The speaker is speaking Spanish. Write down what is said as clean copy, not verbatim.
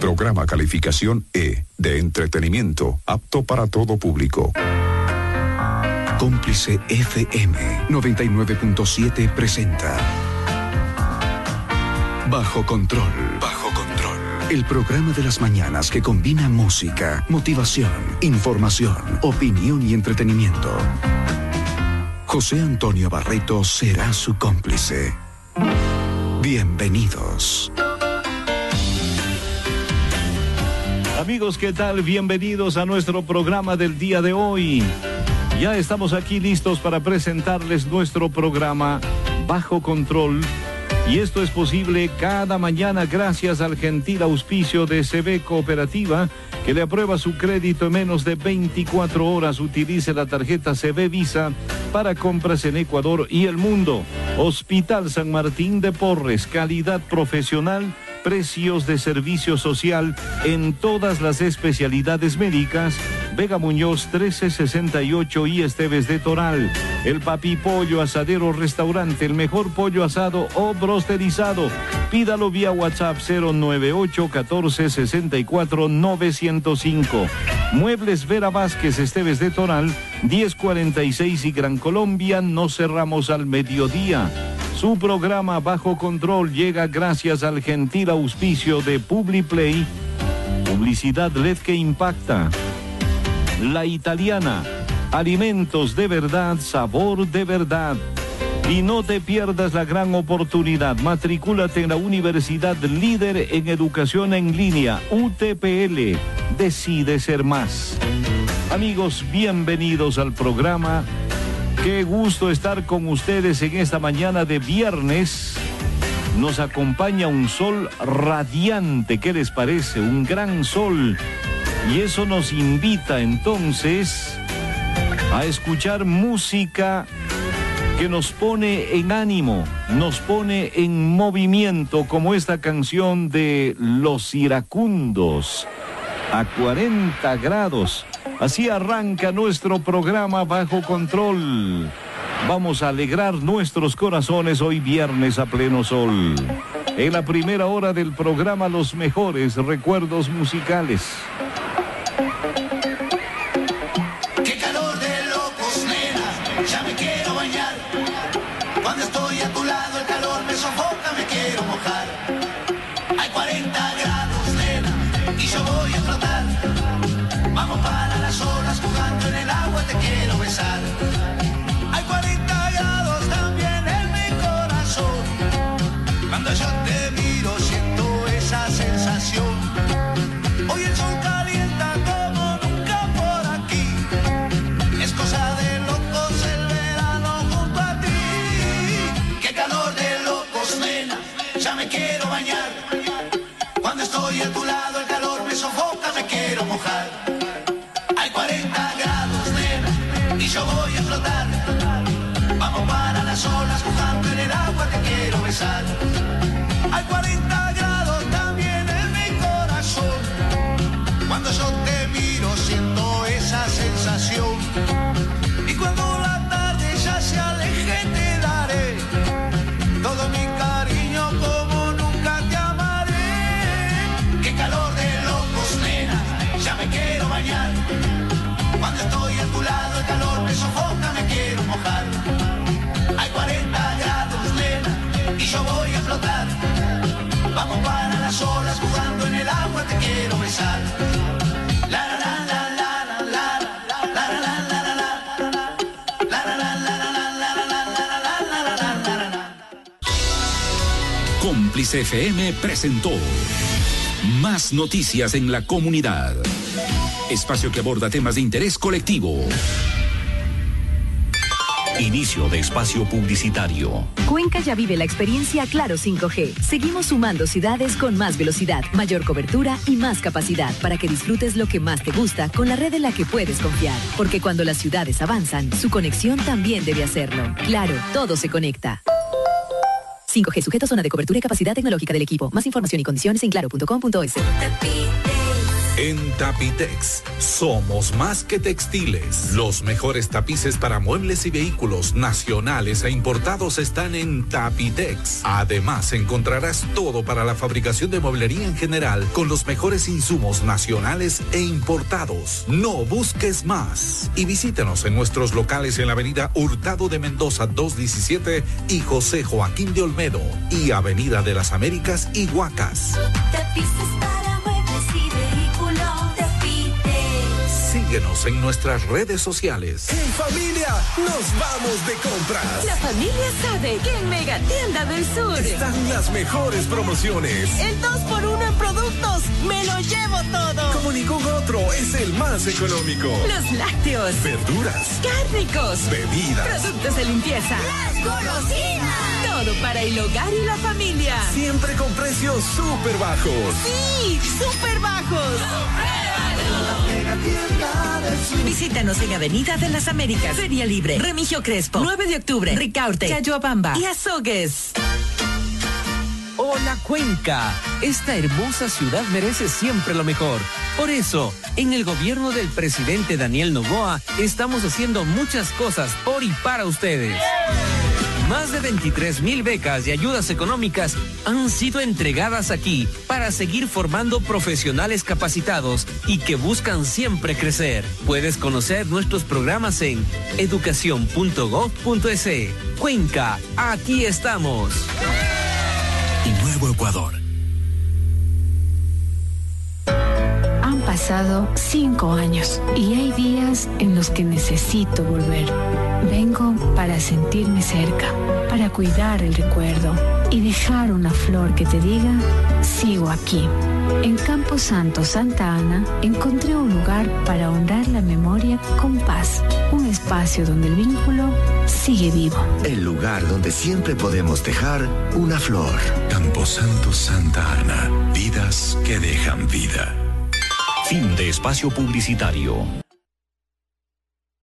Programa calificación E, de entretenimiento, apto para todo público. Cómplice FM 99.7 presenta Bajo Control. Bajo Control. El programa de las mañanas que combina música, motivación, información, opinión y entretenimiento. José Antonio Barreto será su cómplice. Bienvenidos. Amigos, ¿qué tal? Bienvenidos a nuestro programa del día de hoy. Ya estamos aquí listos para presentarles nuestro programa Bajo Control. Y esto es posible cada mañana gracias al gentil auspicio de CB Cooperativa, que le aprueba su crédito en menos de 24 horas. Utilice la tarjeta CB Visa para compras en Ecuador y el mundo. Hospital San Martín de Porres, calidad profesional, precios de servicio social en todas las especialidades médicas. Vega Muñoz 1368 y Esteves de Toral. El Papi Pollo Asadero Restaurante, el mejor pollo asado o brosterizado. Pídalo vía WhatsApp 098 14 64 905. Muebles Vera Vázquez, Esteves de Toral 1046 y Gran Colombia. Nos cerramos al mediodía. Su programa Bajo Control llega gracias al gentil auspicio de Publiplay, publicidad LED que impacta. La Italiana, alimentos de verdad, sabor de verdad. Y no te pierdas la gran oportunidad. Matricúlate en la universidad líder en educación en línea, UTPL. Decide ser más. Amigos, bienvenidos al programa. Qué gusto estar con ustedes en esta mañana de viernes. Nos acompaña un sol radiante. ¿Qué les parece? Un gran sol. Y eso nos invita entonces a escuchar música que nos pone en ánimo, nos pone en movimiento, como esta canción de Los Iracundos, a 40 grados. Así arranca nuestro programa Bajo Control. Vamos a alegrar nuestros corazones hoy viernes a pleno sol. En la primera hora del programa, los mejores recuerdos musicales. Qué calor de locos, nena, ya me quiero bañar. Cuando estoy a tu lado el calor me sofoca, me quiero mojar. Hay 40 grados, nena, y yo voy a flotar. Vamos para las olas jugando en el agua, te quiero besar. Hay 40 grados también en mi corazón. Cuando yo te miro siento esa sensación. Hoy el sol calienta como nunca por aquí. Es cosa de locos el verano junto a ti. Qué calor de locos, nena, ya me quiero bañar. Cuando estoy a tu lado el calor me sofoca, me quiero mojar. Hay 40 grados, nena, y yo voy a flotar. Vamos para las olas jugando en el agua, te quiero besar. Hay 40 grados también en mi corazón. Cuando yo te miro siento esa sensación. Y cuando la tarde ya se aleje te daré todo mi cariño como nunca te amaré. Qué calor de locos, nena, ya me quiero bañar. Cuando estoy a tu lado el calor me sofoca, me quiero mojar. Hay 40 grados, nena, y yo voy a flotar. Vamos para las olas jugando en el agua, te quiero besar. La la la la la la la la la la la la la la. Cómplice FM presentó Más Noticias en la Comunidad. Espacio que aborda temas de interés colectivo. Inicio de espacio publicitario. Cuenca ya vive la experiencia Claro 5G. Seguimos sumando ciudades con más velocidad, mayor cobertura y más capacidad para que disfrutes lo que más te gusta con la red en la que puedes confiar. Porque cuando las ciudades avanzan, su conexión también debe hacerlo. Claro, todo se conecta. 5G sujeto a zona de cobertura y capacidad tecnológica del equipo. Más información y condiciones en claro.com.es. En Tapitex, somos más que textiles. Los mejores tapices para muebles y vehículos nacionales e importados están en Tapitex. Además, encontrarás todo para la fabricación de mueblería en general con los mejores insumos nacionales e importados. No busques más. Y visítanos en nuestros locales en la avenida Hurtado de Mendoza 217 y José Joaquín de Olmedo y avenida de las Américas y Huacas. Tapices para muebles y vehículos, Tapitex. Síguenos en nuestras redes sociales. En familia, nos vamos de compras. La familia sabe que en Mega Tienda del Sur Están las mejores promociones. el 2x1 en productos, me lo llevo todo. Como ningún otro, es el más económico. Los lácteos, Verduras, cárnicos, bebidas, productos de limpieza, Las golosinas. todo para el hogar y la familia. siempre con precios súper bajos. ¡Sí! ¡Súper bajos! Visítanos en Avenida de las Américas, Feria Libre, Remigio Crespo, 9 de octubre, Ricaurte, Cayoabamba y Azogues. Hola Cuenca, esta hermosa ciudad merece siempre lo mejor. Por eso, en el gobierno del presidente Daniel Noboa, estamos haciendo muchas cosas por y para ustedes. Más de 23,000 becas y ayudas económicas han sido entregadas aquí para seguir formando profesionales capacitados y que buscan siempre crecer. Puedes conocer nuestros programas en educación.gov.es. Cuenca, aquí estamos. Y Nuevo Ecuador. Han pasado 5 años y hay días en los que necesito volver. Vengo para sentirme cerca, para cuidar el recuerdo y dejar una flor que te diga, sigo aquí. En Campo Santo, Santa Ana, encontré un lugar para honrar la memoria con paz. Un espacio donde el vínculo sigue vivo. El lugar donde siempre podemos dejar una flor. Camposanto Santa Ana. Vidas que dejan vida. Fin de espacio publicitario.